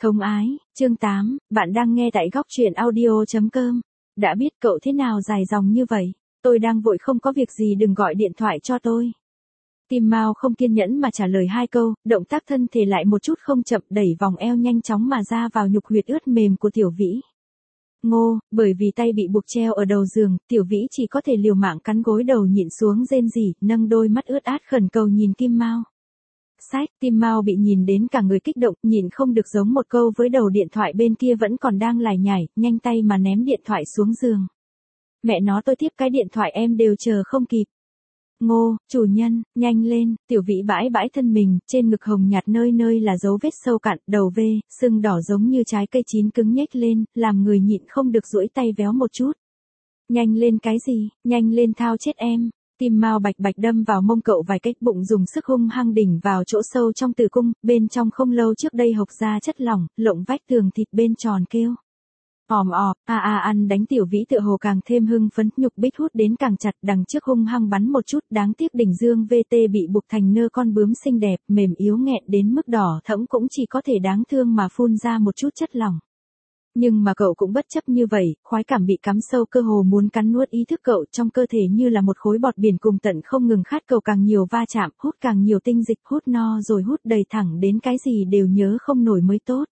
Thông ái, chương 8, bạn đang nghe tại góc truyện audio.com. Đã biết cậu thế nào dài dòng như vậy, tôi đang vội không có việc gì đừng gọi điện thoại cho tôi. Tim Mao không kiên nhẫn mà trả lời hai câu, động tác thân thể lại một chút không chậm đẩy vòng eo nhanh chóng mà ra vào nhục huyệt ướt mềm của Tiểu Vĩ. Ngô, bởi vì tay bị buộc treo ở đầu giường, Tiểu Vĩ chỉ có thể liều mạng cắn gối đầu nhịn xuống rên rỉ, nâng đôi mắt ướt át khẩn cầu nhìn Kim Mao. Sách, Tim Mao bị nhìn đến cả người kích động, nhìn không được giống một câu với đầu điện thoại bên kia vẫn còn đang lải nhải, nhanh tay mà ném điện thoại xuống giường. Mẹ nó tôi tiếp cái điện thoại em đều chờ không kịp. Ngô, chủ nhân, nhanh lên, Tiểu Vĩ bãi bãi thân mình, trên ngực hồng nhạt nơi nơi là dấu vết sâu cạn, đầu vê, sưng đỏ giống như trái cây chín cứng nhếch lên, làm người nhịn không được duỗi tay véo một chút. Nhanh lên cái gì, nhanh lên thao chết em. Tim Mao bạch bạch đâm vào mông cậu vài cách, bụng dùng sức hung hăng đỉnh vào chỗ sâu trong tử cung, bên trong không lâu trước đây hộc ra chất lỏng, lộng vách tường thịt bên tròn kêu. Ăn đánh Tiểu Vĩ tựa hồ càng thêm hưng phấn, nhục bích hút đến càng chặt, đằng trước hung hăng bắn một chút, đáng tiếc đỉnh dương VT bị buộc thành nơ con bướm xinh đẹp, mềm yếu nghẹn đến mức đỏ thẫm cũng chỉ có thể đáng thương mà phun ra một chút chất lỏng. Nhưng mà cậu cũng bất chấp như vậy, khoái cảm bị cắm sâu cơ hồ muốn cắn nuốt ý thức cậu, trong cơ thể như là một khối bọt biển cùng tận không ngừng khát cầu càng nhiều va chạm, hút càng nhiều tinh dịch, hút no rồi hút đầy thẳng đến cái gì đều nhớ không nổi mới tốt.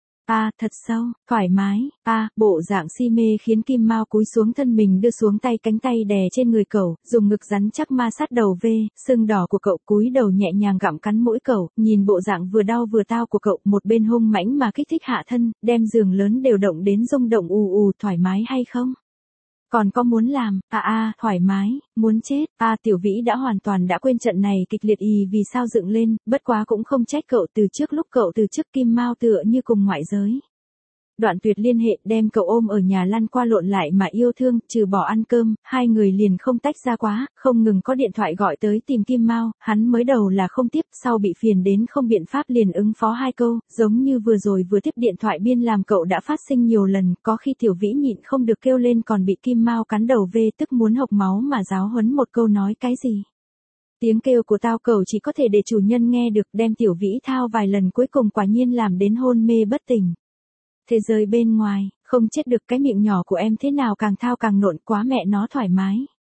Thật sâu, thoải mái, bộ dạng si mê khiến Kim Mao cúi xuống thân mình đưa xuống tay cánh tay đè trên người cậu, dùng ngực rắn chắc ma sát đầu sưng đỏ của cậu, cúi đầu nhẹ nhàng gặm cắn mũi cậu, nhìn bộ dạng vừa đau vừa tao của cậu, một bên hung mãnh mà kích thích hạ thân, đem giường lớn đều động đến rung động ù, thoải mái hay không? Còn có muốn làm, thoải mái, muốn chết, Tiểu Vĩ đã hoàn toàn đã quên trận này kịch liệt vì sao dựng lên, bất quá cũng không trách cậu, từ trước lúc cậu từ chức Kim Mao tựa như cùng ngoại giới. Đoạn tuyệt liên hệ, đem cậu ôm ở nhà lăn qua lộn lại mà yêu thương, trừ bỏ ăn cơm, hai người liền không tách ra quá, không ngừng có điện thoại gọi tới tìm Kim Mao, hắn mới đầu là không tiếp, sau bị phiền đến không biện pháp liền ứng phó hai câu, giống như vừa rồi vừa tiếp điện thoại biên làm cậu đã phát sinh nhiều lần, có khi Tiểu Vĩ nhịn không được kêu lên còn bị Kim Mao cắn đầu tức muốn hộc máu mà giáo huấn một câu nói cái gì. Tiếng kêu của tao cậu chỉ có thể để chủ nhân nghe được, đem Tiểu Vĩ thao vài lần cuối cùng quả nhiên làm đến hôn mê bất tỉnh. Thế giới bên ngoài, không chết được, cái miệng nhỏ của em thế nào càng thao càng nộn, quá mẹ nó thoải mái.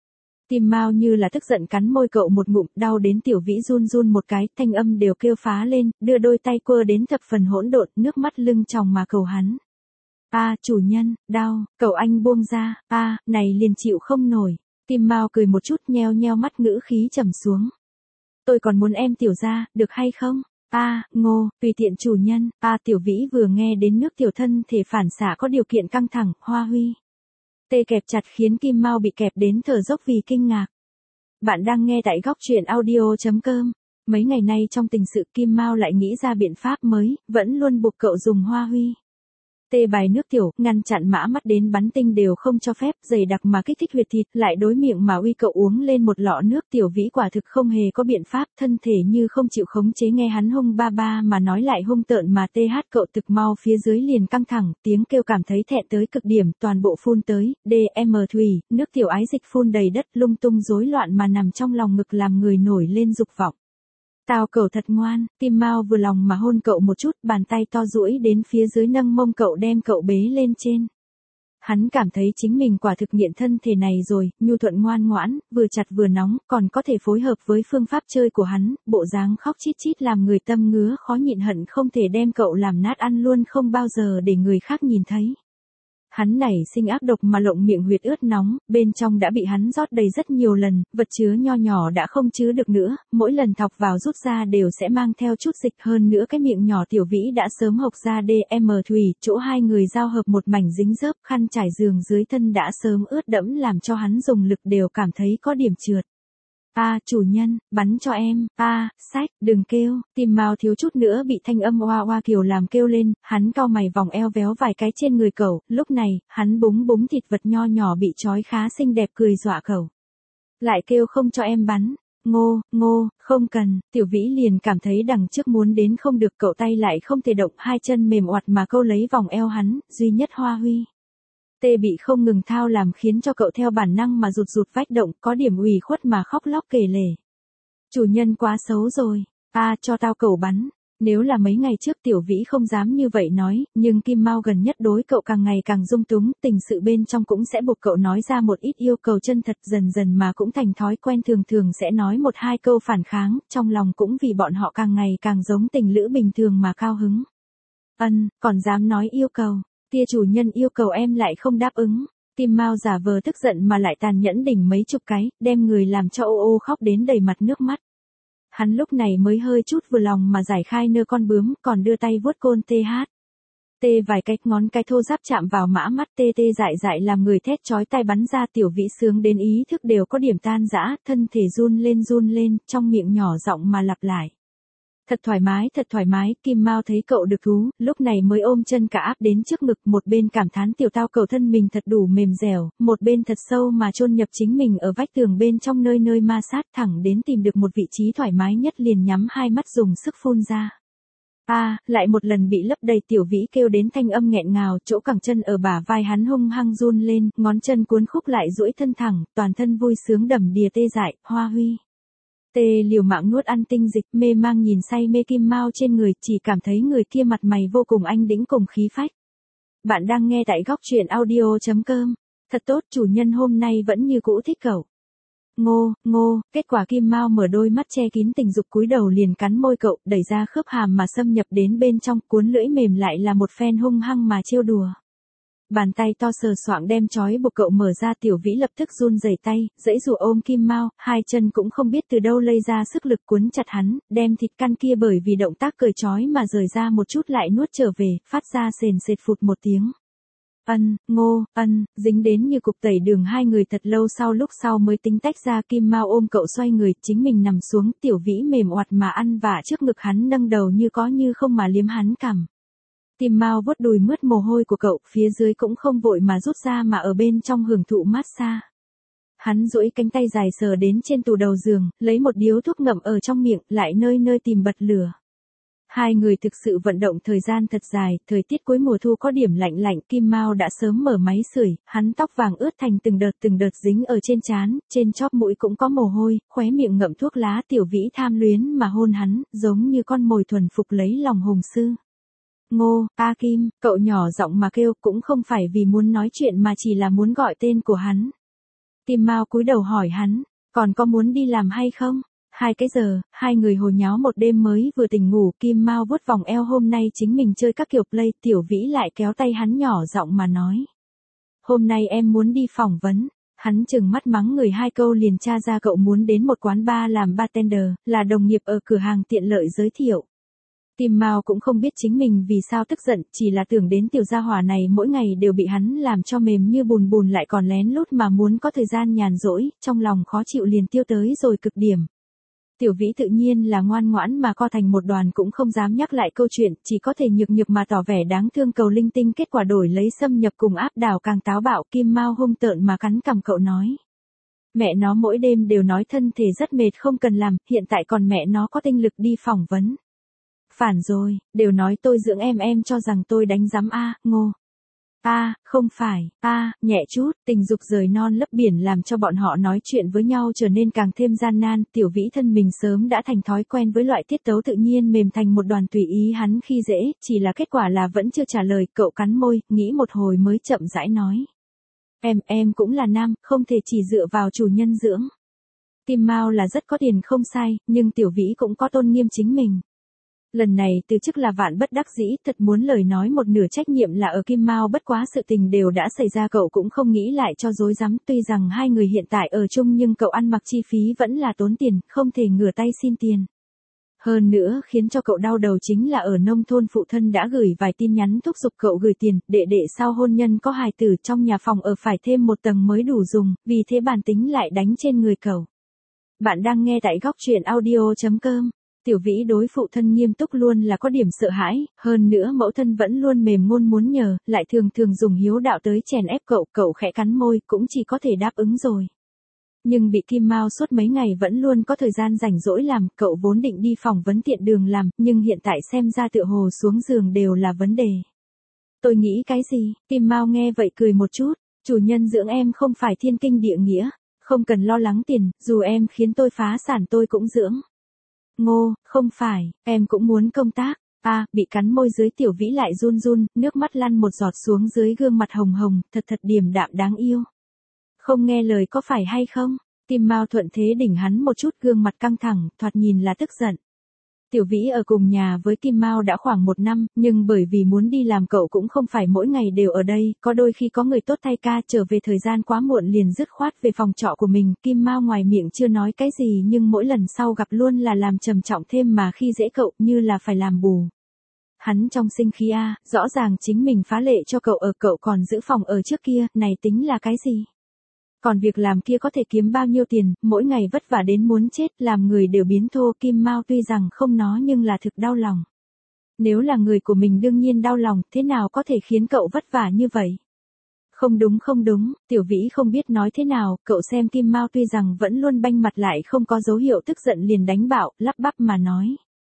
Tim Mao như là tức giận cắn môi cậu một ngụm, đau đến Tiểu Vĩ run run một cái, thanh âm đều kêu phá lên, đưa đôi tay quơ đến thập phần hỗn độn, nước mắt lưng tròng mà cầu hắn. Chủ nhân, đau, cậu anh buông ra, này liền chịu không nổi. Tim Mao cười một chút, nheo nheo mắt, ngữ khí trầm xuống. Tôi còn muốn em tiểu ra, được hay không? Ngô, tùy tiện chủ nhân. Tiểu Vĩ vừa nghe đến nước tiểu thân thể phản xạ có điều kiện căng thẳng, Hoa Huy. Tê kẹp chặt khiến Kim Mao bị kẹp đến thở dốc vì kinh ngạc. Bạn đang nghe tại góc truyện audio.com. Mấy ngày nay trong tình sự Kim Mao lại nghĩ ra biện pháp mới, vẫn luôn buộc cậu dùng Hoa Huy. Tê bài nước tiểu, ngăn chặn mã mắt đến bắn tinh đều không cho phép, dày đặc mà kích thích huyệt thịt, lại đối miệng mà uy cậu uống lên một lọ nước. Tiểu Vĩ quả thực không hề có biện pháp, thân thể như không chịu khống chế, nghe hắn hung ba mà nói lại hung tợn mà cậu thực mau phía dưới liền căng thẳng, tiếng kêu cảm thấy thẹn tới cực điểm, toàn bộ phun tới, thủy, nước tiểu ái dịch phun đầy đất, lung tung rối loạn mà nằm trong lòng ngực làm người nổi lên dục vọng. Tao cậu thật ngoan, Tim Mao vừa lòng mà hôn cậu một chút, bàn tay to duỗi đến phía dưới nâng mông cậu đem cậu bế lên trên. Hắn cảm thấy chính mình quả thực nghiện thân thể này rồi, nhu thuận ngoan ngoãn, vừa chặt vừa nóng, còn có thể phối hợp với phương pháp chơi của hắn, bộ dáng khóc chít chít làm người tâm ngứa khó nhịn, hận không thể đem cậu làm nát ăn luôn, không bao giờ để người khác nhìn thấy. Hắn nảy sinh ác độc mà lộng miệng huyệt ướt nóng, bên trong đã bị hắn rót đầy rất nhiều lần, vật chứa nho nhỏ đã không chứa được nữa, mỗi lần thọc vào rút ra đều sẽ mang theo chút dịch, hơn nữa cái miệng nhỏ Tiểu Vĩ đã sớm hộc ra thủy, chỗ hai người giao hợp một mảnh dính dớp, khăn trải giường dưới thân đã sớm ướt đẫm làm cho hắn dùng lực đều cảm thấy có điểm trượt. Chủ nhân, bắn cho em, sách, đừng kêu. Tim Mao thiếu chút nữa bị thanh âm oa oa kiều làm kêu lên, hắn cau mày vòng eo véo vài cái trên người cậu, lúc này, hắn búng búng thịt vật nho nhỏ bị trói khá xinh đẹp cười dọa cậu. Lại kêu không cho em bắn. Ngô, không cần, Tiểu Vĩ liền cảm thấy đằng trước muốn đến không được, cậu tay lại không thể động, hai chân mềm oặt mà câu lấy vòng eo hắn, duy nhất Hoa Huy. Tê bị không ngừng thao làm khiến cho cậu theo bản năng mà rụt vách động, có điểm ủy khuất mà khóc lóc kể lể. Chủ nhân quá xấu rồi, cho tao cẩu bắn. Nếu là mấy ngày trước Tiểu Vĩ không dám như vậy nói, nhưng Kim Mao gần nhất đối cậu càng ngày càng dung túng, tình sự bên trong cũng sẽ buộc cậu nói ra một ít yêu cầu chân thật, dần dần mà cũng thành thói quen, thường thường sẽ nói một hai câu phản kháng, trong lòng cũng vì bọn họ càng ngày càng giống tình lữ bình thường mà cao hứng. Còn dám nói yêu cầu, tia chủ nhân yêu cầu em lại không đáp ứng. Kim Mao giả vờ tức giận mà lại tàn nhẫn đỉnh mấy chục cái, đem người làm cho ô ô khóc đến đầy mặt nước mắt. Hắn lúc này mới hơi chút vừa lòng mà giải khai nơ con bướm, còn đưa tay vuốt côn TH. Tê vài cái ngón cái thô ráp chạm vào mã mắt tê tê dại dại làm người thét chói tai bắn ra. Tiểu Vĩ sướng đến ý thức đều có điểm tan rã, thân thể run lên, trong miệng nhỏ giọng mà lặp lại. Thật thoải mái, Kim Mao thấy cậu được thú, lúc này mới ôm chân cả áp đến trước ngực, một bên cảm thán tiểu tao cậu thân mình thật đủ mềm dẻo, một bên thật sâu mà chôn nhập chính mình ở vách tường bên trong nơi nơi ma sát, thẳng đến tìm được một vị trí thoải mái nhất liền nhắm hai mắt dùng sức phun ra. Lại một lần bị lấp đầy. Tiểu Vĩ kêu đến thanh âm nghẹn ngào, chỗ cẳng chân ở bả vai hắn hung hăng run lên, ngón chân cuốn khúc lại duỗi thân thẳng, toàn thân vui sướng đầm đìa tê dại, hoa huy. Tê liều mạng nuốt ăn tinh dịch, mê mang nhìn say mê Kim Mao trên người, chỉ cảm thấy người kia mặt mày vô cùng anh đĩnh cùng khí phách. Bạn đang nghe tại góc truyện audio.com. Thật tốt, chủ nhân hôm nay vẫn như cũ thích cậu. Ngô, kết quả Kim Mao mở đôi mắt che kín tình dục cúi đầu liền cắn môi cậu, đẩy ra khớp hàm mà xâm nhập đến bên trong, cuốn lưỡi mềm lại là một phen hung hăng mà trêu đùa. Bàn tay to sờ soạng đem trói buộc cậu mở ra. Tiểu Vĩ lập tức run rẩy tay, giãy giụa ôm Kim Mao, hai chân cũng không biết từ đâu lây ra sức lực cuốn chặt hắn, đem thịt căn kia bởi vì động tác cởi trói mà rời ra một chút lại nuốt trở về, phát ra sền sệt phụt một tiếng. Dính đến như cục tẩy đường. Hai người thật lâu lúc sau mới tính tách ra. Kim Mao ôm cậu xoay người, chính mình nằm xuống, Tiểu Vĩ mềm oặt mà ăn vả trước ngực hắn, nâng đầu như có như không mà liếm hắn cằm. Kim Mao vuốt đùi mướt mồ hôi của cậu, phía dưới cũng không vội mà rút ra mà ở bên trong hưởng thụ massage. Hắn duỗi cánh tay dài sờ đến trên tủ đầu giường, lấy một điếu thuốc ngậm ở trong miệng, lại nơi nơi tìm bật lửa. Hai người thực sự vận động thời gian thật dài, thời tiết cuối mùa thu có điểm lạnh, Kim Mao đã sớm mở máy sưởi, hắn tóc vàng ướt thành từng đợt dính ở trên trán, trên chóp mũi cũng có mồ hôi, khóe miệng ngậm thuốc lá. Tiểu Vĩ tham luyến mà hôn hắn, giống như con mồi thuần phục lấy lòng hùng sư. Kim, cậu nhỏ giọng mà kêu, cũng không phải vì muốn nói chuyện mà chỉ là muốn gọi tên của hắn. Kim Mao cúi đầu hỏi hắn, còn có muốn đi làm hay không? 2 cái giờ, hai người hồ nháo một đêm mới vừa tỉnh ngủ. Kim Mao vuốt vòng eo, hôm nay chính mình chơi các kiểu play. Tiểu Vĩ lại kéo tay hắn nhỏ giọng mà nói, hôm nay em muốn đi phỏng vấn. Hắn chừng mắt mắng người 2 câu liền tra ra cậu muốn đến một quán bar làm bartender, là đồng nghiệp ở cửa hàng tiện lợi giới thiệu. Kim Mao cũng không biết chính mình vì sao tức giận, chỉ là tưởng đến tiểu gia hỏa này mỗi ngày đều bị hắn làm cho mềm như bùn lại còn lén lút mà muốn có thời gian nhàn rỗi, trong lòng khó chịu liền tiêu tới rồi cực điểm. Tiểu Vĩ tự nhiên là ngoan ngoãn mà co thành một đoàn, cũng không dám nhắc lại câu chuyện, chỉ có thể nhược mà tỏ vẻ đáng thương cầu linh tinh. Kết quả đổi lấy xâm nhập cùng áp đảo càng táo bạo. Kim Mao hung tợn mà cắn cằm cậu nói, mẹ nó mỗi đêm đều nói thân thể rất mệt không cần làm, hiện tại còn mẹ nó có tinh lực đi phỏng vấn. Phản rồi, đều nói tôi dưỡng em cho rằng tôi đánh giám Ngô. Không phải, nhẹ chút. Tình dục rời non lấp biển làm cho bọn họ nói chuyện với nhau trở nên càng thêm gian nan. Tiểu Vĩ thân mình sớm đã thành thói quen với loại tiết tấu tự nhiên mềm thành một đoàn tùy ý hắn khi dễ, chỉ là kết quả là vẫn chưa trả lời. Cậu cắn môi, nghĩ một hồi mới chậm rãi nói, em cũng là nam, không thể chỉ dựa vào chủ nhân dưỡng. Kim Mao là rất có tiền không sai, nhưng Tiểu Vĩ cũng có tôn nghiêm chính mình. Lần này từ chức là vạn bất đắc dĩ, thật muốn lời nói một nửa trách nhiệm là ở Kim Mao, bất quá sự tình đều đã xảy ra cậu cũng không nghĩ lại cho rối rắm. Tuy rằng hai người hiện tại ở chung nhưng cậu ăn mặc chi phí vẫn là tốn tiền, không thể ngửa tay xin tiền. Hơn nữa khiến cho cậu đau đầu chính là ở nông thôn phụ thân đã gửi vài tin nhắn thúc giục cậu gửi tiền, đệ sau hôn nhân có hài tử trong nhà phòng ở phải thêm một tầng mới đủ dùng, vì thế bản tính lại đánh trên người cậu. Bạn đang nghe tại góc truyện audio.com. Tiểu Vĩ đối phụ thân nghiêm túc luôn là có điểm sợ hãi, hơn nữa mẫu thân vẫn luôn mềm ngôn muốn nhờ, lại thường dùng hiếu đạo tới chèn ép cậu khẽ cắn môi, cũng chỉ có thể đáp ứng rồi. Nhưng bị Kim Mao suốt mấy ngày vẫn luôn có thời gian rảnh rỗi làm, cậu vốn định đi phỏng vấn tiện đường làm, nhưng hiện tại xem ra tựa hồ xuống giường đều là vấn đề. Tôi nghĩ cái gì? Kim Mao nghe vậy cười một chút, chủ nhân dưỡng em không phải thiên kinh địa nghĩa, không cần lo lắng tiền, dù em khiến tôi phá sản tôi cũng dưỡng. Ngô, không phải, em cũng muốn công tác. Bị cắn môi dưới Tiểu Vĩ lại run run, nước mắt lăn một giọt xuống dưới gương mặt hồng hồng, thật điềm đạm đáng yêu. Không nghe lời có phải hay không? Tim Mao thuận thế đỉnh hắn một chút, gương mặt căng thẳng, thoạt nhìn là tức giận. Tiểu Vĩ ở cùng nhà với Kim Mao đã khoảng 1 năm, nhưng bởi vì muốn đi làm cậu cũng không phải mỗi ngày đều ở đây, có đôi khi có người tốt thay ca trở về thời gian quá muộn liền dứt khoát về phòng trọ của mình. Kim Mao ngoài miệng chưa nói cái gì nhưng mỗi lần sau gặp luôn là làm trầm trọng thêm mà khi dễ cậu như là phải làm bù. Hắn trong sinh khí rõ ràng chính mình phá lệ cho cậu ở, cậu còn giữ phòng ở trước kia, này tính là cái gì? Còn việc làm kia có thể kiếm bao nhiêu tiền, mỗi ngày vất vả đến muốn chết, làm người đều biến thô. Kim Mao tuy rằng không nói nhưng là thực đau lòng. Nếu là người của mình đương nhiên đau lòng, thế nào có thể khiến cậu vất vả như vậy? Không đúng, Tiểu Vĩ không biết nói thế nào, cậu xem Kim Mao tuy rằng vẫn luôn banh mặt lại không có dấu hiệu tức giận liền đánh bạo, lắp bắp mà nói.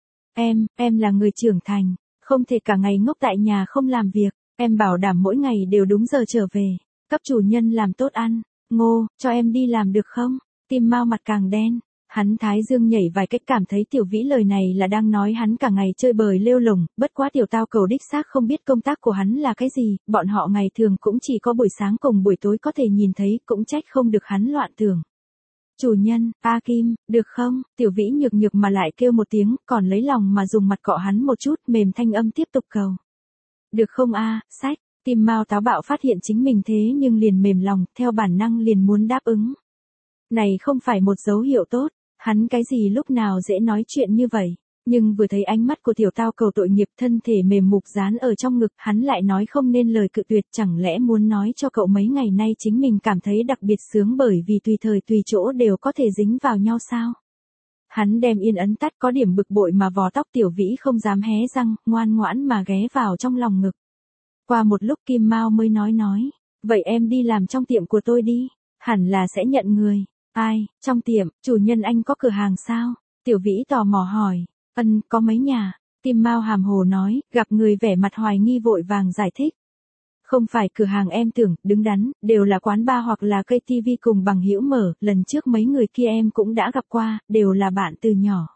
Em là người trưởng thành, không thể cả ngày ngốc tại nhà không làm việc, em bảo đảm mỗi ngày đều đúng giờ trở về, cấp chủ nhân làm tốt ăn. Ngô, cho em đi làm được không? Tim Mao mặt càng đen, hắn thái dương nhảy vài cách cảm thấy Tiểu Vĩ lời này là đang nói hắn cả ngày chơi bời lêu lổng, bất quá Tiểu Tao Cầu đích xác không biết công tác của hắn là cái gì, bọn họ ngày thường cũng chỉ có buổi sáng cùng buổi tối có thể nhìn thấy, cũng trách không được hắn loạn tưởng. Chủ nhân, Kim, được không? Tiểu Vĩ nhược mà lại kêu một tiếng, còn lấy lòng mà dùng mặt cọ hắn một chút, mềm thanh âm tiếp tục cầu. Được không sách. Tim Mao táo bạo phát hiện chính mình thế nhưng liền mềm lòng, theo bản năng liền muốn đáp ứng. Này không phải một dấu hiệu tốt, hắn cái gì lúc nào dễ nói chuyện như vậy, nhưng vừa thấy ánh mắt của Tiểu Tao Cầu tội nghiệp, thân thể mềm mục dán ở trong ngực, hắn lại nói không nên lời cự tuyệt, chẳng lẽ muốn nói cho cậu mấy ngày nay chính mình cảm thấy đặc biệt sướng bởi vì tùy thời tùy chỗ đều có thể dính vào nhau sao? Hắn đem yên ấn tắt, có điểm bực bội mà vò tóc Tiểu Vĩ không dám hé răng, ngoan ngoãn mà ghé vào trong lòng ngực. Qua một lúc Kim Mao mới nói, vậy em đi làm trong tiệm của tôi đi, hẳn là sẽ nhận người. Ai, trong tiệm, chủ nhân anh có cửa hàng sao? Tiểu Vĩ tò mò hỏi, có mấy nhà. Kim Mao hàm hồ nói, gặp người vẻ mặt hoài nghi vội vàng giải thích. Không phải cửa hàng em tưởng, đứng đắn, đều là quán bar hoặc là cây TV cùng bằng hữu mở, lần trước mấy người kia em cũng đã gặp qua, đều là bạn từ nhỏ.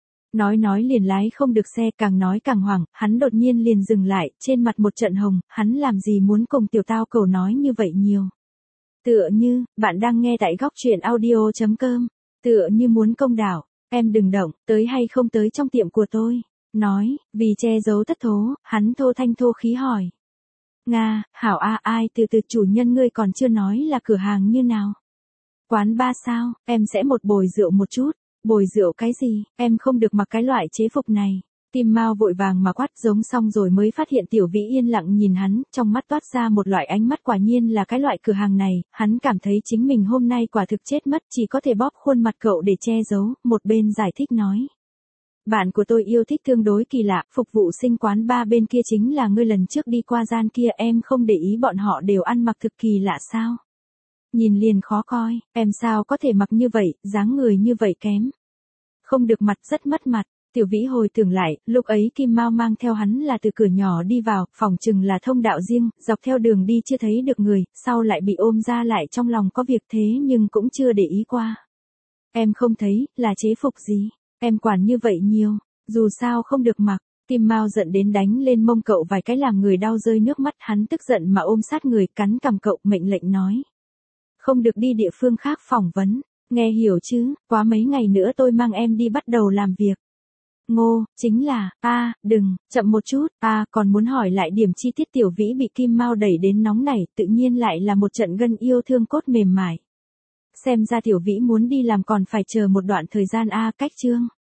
Nói liền lái không được xe, càng nói càng hoảng, hắn đột nhiên liền dừng lại, trên mặt một trận hồng, hắn làm gì muốn cùng Tiểu Tao Cầu nói như vậy nhiều. Tựa như, bạn đang nghe tại góc truyện audio.com, tựa như muốn công đảo, em đừng động, tới hay không tới trong tiệm của tôi. Nói, vì che giấu thất thố, hắn thô thanh thô khí hỏi. Nga, hảo ai từ chủ nhân ngươi còn chưa nói là cửa hàng như nào. Quán bar sao, em sẽ một bồi rượu một chút. Bồi rượu cái gì, em không được mặc cái loại chế phục này. Tim Mao vội vàng mà quát giống xong rồi mới phát hiện Tiểu Vĩ yên lặng nhìn hắn, trong mắt toát ra một loại ánh mắt quả nhiên là cái loại cửa hàng này, hắn cảm thấy chính mình hôm nay quả thực chết mất, chỉ có thể bóp khuôn mặt cậu để che giấu, một bên giải thích nói. Bạn của tôi yêu thích tương đối kỳ lạ, phục vụ sinh quán bar bên kia chính là ngươi lần trước đi qua gian kia, em không để ý bọn họ đều ăn mặc thực kỳ lạ sao? Nhìn liền khó coi, em sao có thể mặc như vậy, dáng người như vậy kém. Không được mặt, rất mất mặt. Tiểu Vĩ hồi tưởng lại, lúc ấy Kim Mao mang theo hắn là từ cửa nhỏ đi vào, phòng chừng là thông đạo riêng, dọc theo đường đi chưa thấy được người, sau lại bị ôm ra lại trong lòng có việc thế nhưng cũng chưa để ý qua. Em không thấy, là chế phục gì, em quản như vậy nhiều, dù sao không được mặc. Tim Mao giận đến đánh lên mông cậu vài cái làm người đau rơi nước mắt, hắn tức giận mà ôm sát người, cắn cằm cậu, mệnh lệnh nói. Không được đi địa phương khác phỏng vấn. Nghe hiểu chứ, quá mấy ngày nữa tôi mang em đi bắt đầu làm việc. Ngô, chính là, đừng, chậm một chút, còn muốn hỏi lại điểm chi tiết. Tiểu Vĩ bị Kim Mao đẩy đến nóng nảy, tự nhiên lại là một trận gân yêu thương cốt mềm mại. Xem ra Tiểu Vĩ muốn đi làm còn phải chờ một đoạn thời gian cách chương.